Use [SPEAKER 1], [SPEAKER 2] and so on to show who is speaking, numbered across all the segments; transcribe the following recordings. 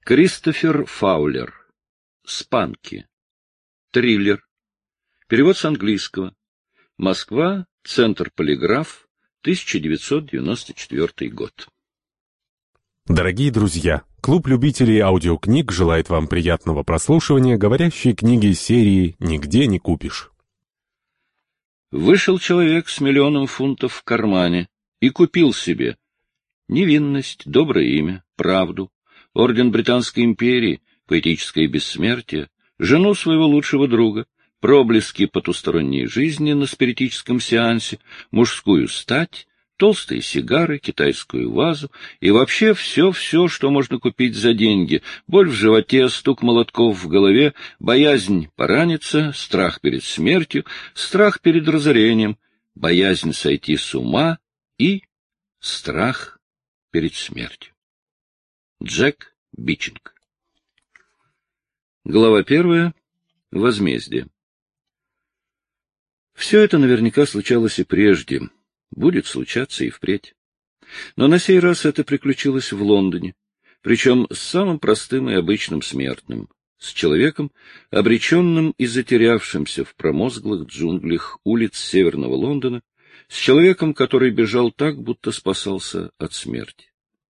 [SPEAKER 1] Кристофер Фаулер. Спанки. Триллер. Перевод с английского. Москва. Центр Полиграф. 1994 год.
[SPEAKER 2] Дорогие друзья, клуб любителей аудиокниг желает вам приятного прослушивания говорящей книги серии «Нигде не купишь».
[SPEAKER 1] Вышел человек с 1 000 000 фунтов в кармане и купил себе невинность, доброе имя, правду, орден Британской империи, поэтическое бессмертие, жену своего лучшего друга, проблески потусторонней жизни на спиритическом сеансе, мужскую стать, толстые сигары, китайскую вазу и вообще все, что можно купить за деньги, боль в животе, стук молотков в голове, боязнь пораниться, страх перед смертью, страх перед разорением, боязнь сойти с ума и страх перед смертью. Джек Бичинг. Глава 1. Возмездие. Все это наверняка случалось и прежде, будет случаться и впредь. Но на сей раз это приключилось в Лондоне, причем с самым простым и обычным смертным, с человеком, обреченным и затерявшимся в промозглых джунглях улиц северного Лондона, с человеком, который бежал так, будто спасался от смерти.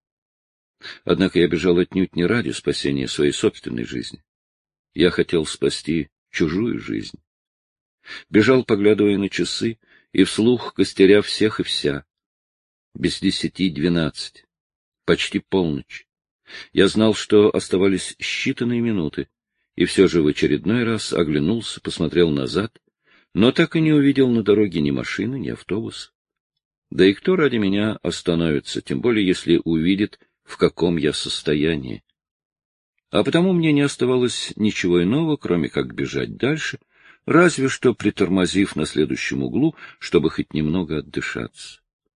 [SPEAKER 1] Однако я бежал отнюдь не ради спасения своей собственной жизни. Я хотел спасти чужую жизнь. Бежал, поглядывая на часы, и вслух костеря всех и вся. Без 10:12. Почти полночь. Я знал, что оставались считанные минуты, и все же в очередной раз оглянулся, посмотрел назад, но так и не увидел на дороге ни машины, ни автобуса. Да и кто ради меня остановится, тем более если увидит, в каком я состоянии. А потому мне не оставалось ничего иного, кроме как бежать дальше, разве что притормозив на следующем углу, чтобы хоть немного отдышаться.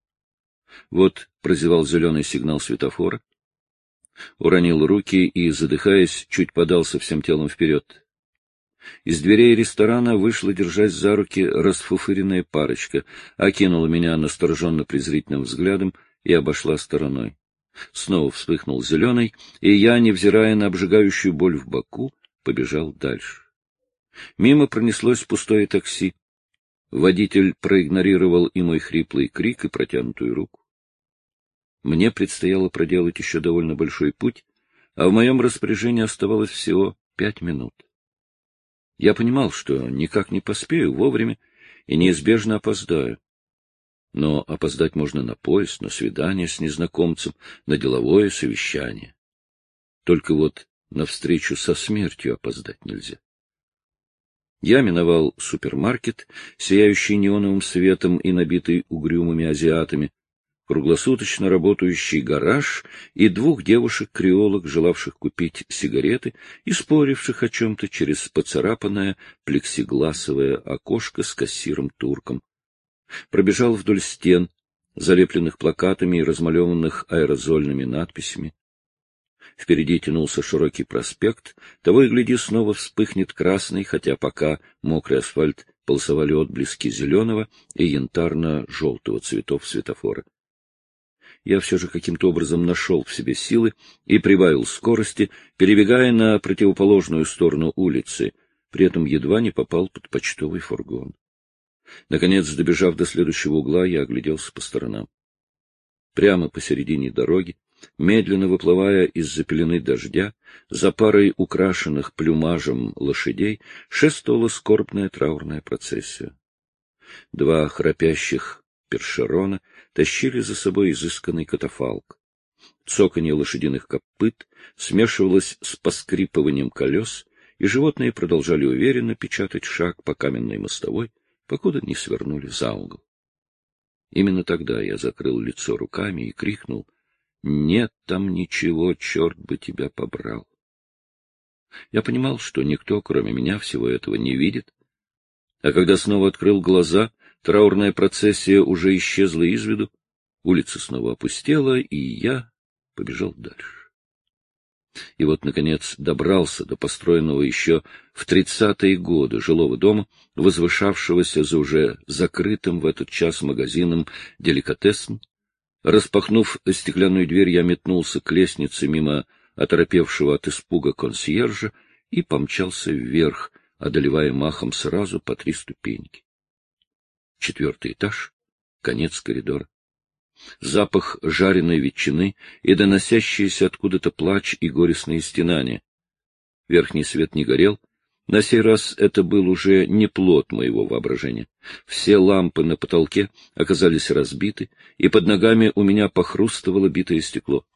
[SPEAKER 1] Вот прозевал зеленый сигнал светофора, уронил руки и, задыхаясь, чуть подался всем телом вперед. Из дверей ресторана вышла, держась за руки, расфуфыренная парочка, окинула меня настороженно-презрительным взглядом и обошла стороной. Снова вспыхнул зеленый, и я, невзирая на обжигающую боль в боку, побежал дальше. Мимо пронеслось пустое такси. Водитель проигнорировал и мой хриплый крик, и протянутую руку. Мне предстояло проделать еще довольно большой путь, а в моем распоряжении оставалось всего 5 минут. Я понимал, что никак не поспею вовремя и неизбежно опоздаю. Но опоздать можно на поезд, на свидание с незнакомцем, на деловое совещание. Только вот на встречу со смертью опоздать нельзя. Я миновал супермаркет, сияющий неоновым светом и набитый угрюмыми азиатами, круглосуточно работающий гараж и 2 девушек-креолок, желавших купить сигареты и споривших о чем-то через поцарапанное плексигласовое окошко с кассиром-турком. Пробежал вдоль стен, залепленных плакатами и размалеванных аэрозольными надписями. Впереди тянулся широкий проспект, того и гляди снова вспыхнет красный, хотя пока мокрый асфальт полосовали отблески зеленого и янтарно-желтого цветов светофора. Я все же каким-то образом нашел в себе силы и прибавил скорости, перебегая на противоположную сторону улицы, при этом едва не попал под почтовый фургон. Наконец, добежав до следующего угла, я огляделся по сторонам. Прямо посередине дороги, медленно выплывая из-за пелены дождя, за парой украшенных плюмажем лошадей, шествовала скорбная траурная процессия. 2 храпящих першерона тащили за собой изысканный катафалк. Цоканье лошадиных копыт смешивалось с поскрипыванием колес, и животные продолжали уверенно печатать шаг по каменной мостовой, покуда не свернули за угол. Именно тогда я закрыл лицо руками и крикнул: «Нет там ничего, черт бы тебя побрал!» Я понимал, что никто, кроме меня, всего этого не видит, а когда снова открыл глаза, траурная процессия уже исчезла из виду, улица снова опустела, и я побежал дальше. И вот, наконец, добрался до построенного еще в 30-е годы жилого дома, возвышавшегося за уже закрытым в этот час магазином «Деликатесен». Распахнув стеклянную дверь, я метнулся к лестнице мимо оторопевшего от испуга консьержа, и помчался вверх, одолевая махом сразу по 3 ступеньки. 4-й этаж, конец коридора. Запах жареной ветчины и доносящийся откуда-то плач и горестные стенания. Верхний свет не горел. На сей раз это был уже не плод моего воображения. Все лампы на потолке оказались разбиты, и под ногами у меня похрустывало битое стекло.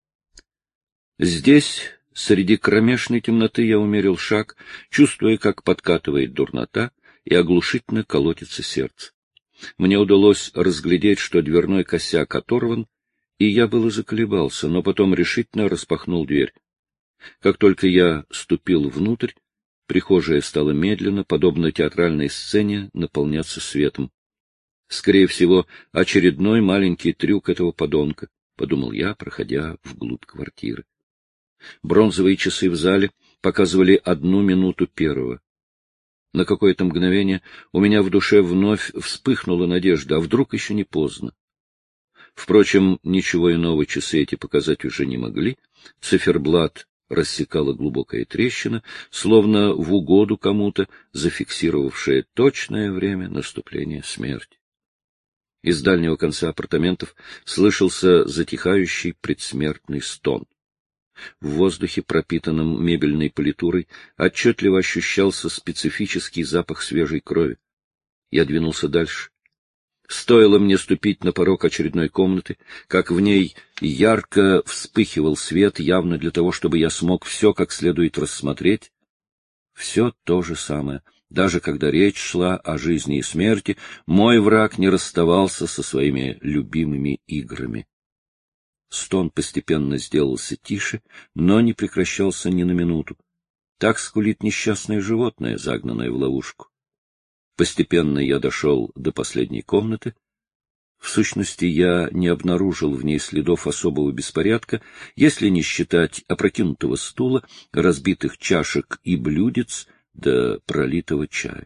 [SPEAKER 1] Здесь, среди кромешной темноты, я умерил шаг, чувствуя, как подкатывает дурнота и оглушительно колотится сердце. Мне удалось разглядеть, что дверной косяк оторван, и я было заколебался, но потом решительно распахнул дверь. Как только я ступил внутрь, прихожая стала медленно, подобно театральной сцене, наполняться светом. Скорее всего, очередной маленький трюк этого подонка, — подумал я, проходя вглубь квартиры. Бронзовые часы в зале показывали 1:01. На какое-то мгновение у меня в душе вновь вспыхнула надежда, а вдруг еще не поздно. Впрочем, ничего иного часы эти показать уже не могли. Циферблат рассекала глубокая трещина, словно в угоду кому-то, зафиксировавшая точное время наступления смерти. Из дальнего конца апартаментов слышался затихающий предсмертный стон. В воздухе, пропитанном мебельной политурой, отчетливо ощущался специфический запах свежей крови. Я двинулся дальше. Стоило мне ступить на порог очередной комнаты, как в ней ярко вспыхивал свет, явно для того, чтобы я смог все как следует рассмотреть. Все то же самое. Даже когда речь шла о жизни и смерти, мой враг не расставался со своими любимыми играми. Стон постепенно сделался тише, но не прекращался ни на минуту. Так скулит несчастное животное, загнанное в ловушку. Постепенно я дошел до последней комнаты. В сущности, я не обнаружил в ней следов особого беспорядка, если не считать опрокинутого стула, разбитых чашек и блюдец до пролитого чая.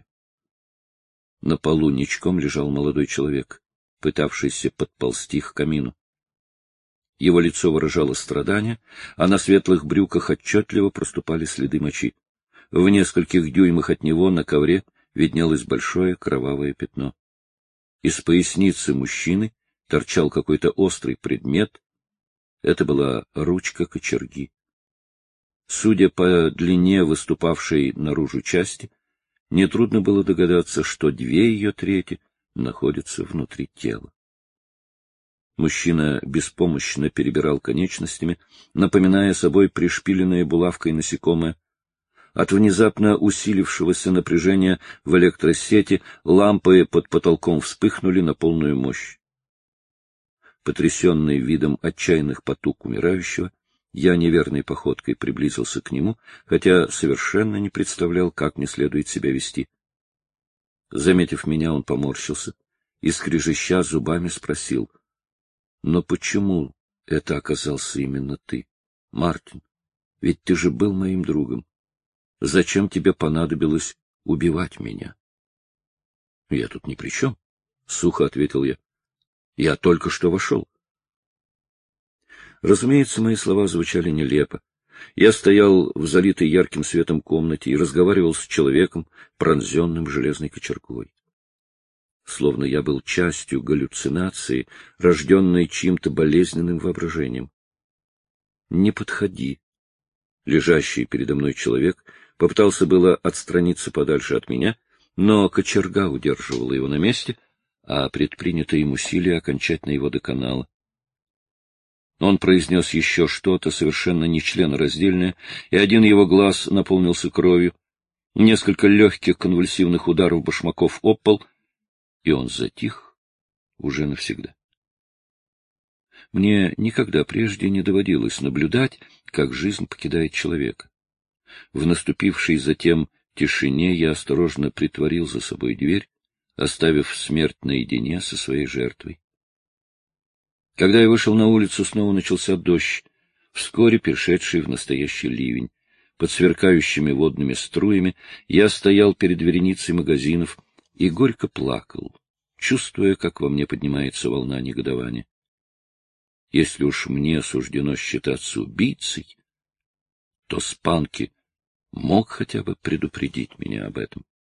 [SPEAKER 1] На полу ничком лежал молодой человек, пытавшийся подползти к камину. Его лицо выражало страдание, а на светлых брюках отчетливо проступали следы мочи. В нескольких дюймах от него на ковре виднелось большое кровавое пятно. Из поясницы мужчины торчал какой-то острый предмет. Это была ручка кочерги. Судя по длине выступавшей наружу части, нетрудно было догадаться, что 2 ее трети находятся внутри тела. Мужчина беспомощно перебирал конечностями, напоминая собой пришпиленное булавкой насекомое. От внезапно усилившегося напряжения в электросети лампы под потолком вспыхнули на полную мощь. Потрясенный видом отчаянных потуг умирающего, я неверной походкой приблизился к нему, хотя совершенно не представлял, как мне следует себя вести. Заметив меня, он поморщился и, скрежеща зубами, спросил: «Но почему это оказался именно ты, Мартин? Ведь ты же был моим другом. Зачем тебе понадобилось убивать меня?» «Я тут ни при чем», — сухо ответил я. «Я только что вошел». Разумеется, мои слова звучали нелепо. Я стоял в залитой ярким светом комнате и разговаривал с человеком, пронзенным железной кочергой. Словно я был частью галлюцинации, рожденной чьим-то болезненным воображением. «Не подходи». Лежащий передо мной человек попытался было отстраниться подальше от меня, но кочерга удерживала его на месте, а предпринятое им усилие окончательно его доконало. Он произнес еще что-то совершенно нечленораздельное, и один его глаз наполнился кровью. Несколько легких конвульсивных ударов башмаков об пол, и он затих уже навсегда. Мне никогда прежде не доводилось наблюдать, как жизнь покидает человека. В наступившей затем тишине я осторожно притворил за собой дверь, оставив смерть наедине со своей жертвой. Когда я вышел на улицу, снова начался дождь, вскоре перешедший в настоящий ливень. Под сверкающими водными струями я стоял перед вереницей магазинов и горько плакал, чувствуя, как во мне поднимается волна негодования. Если уж мне суждено считаться убийцей, то Спанки мог хотя бы предупредить меня об этом.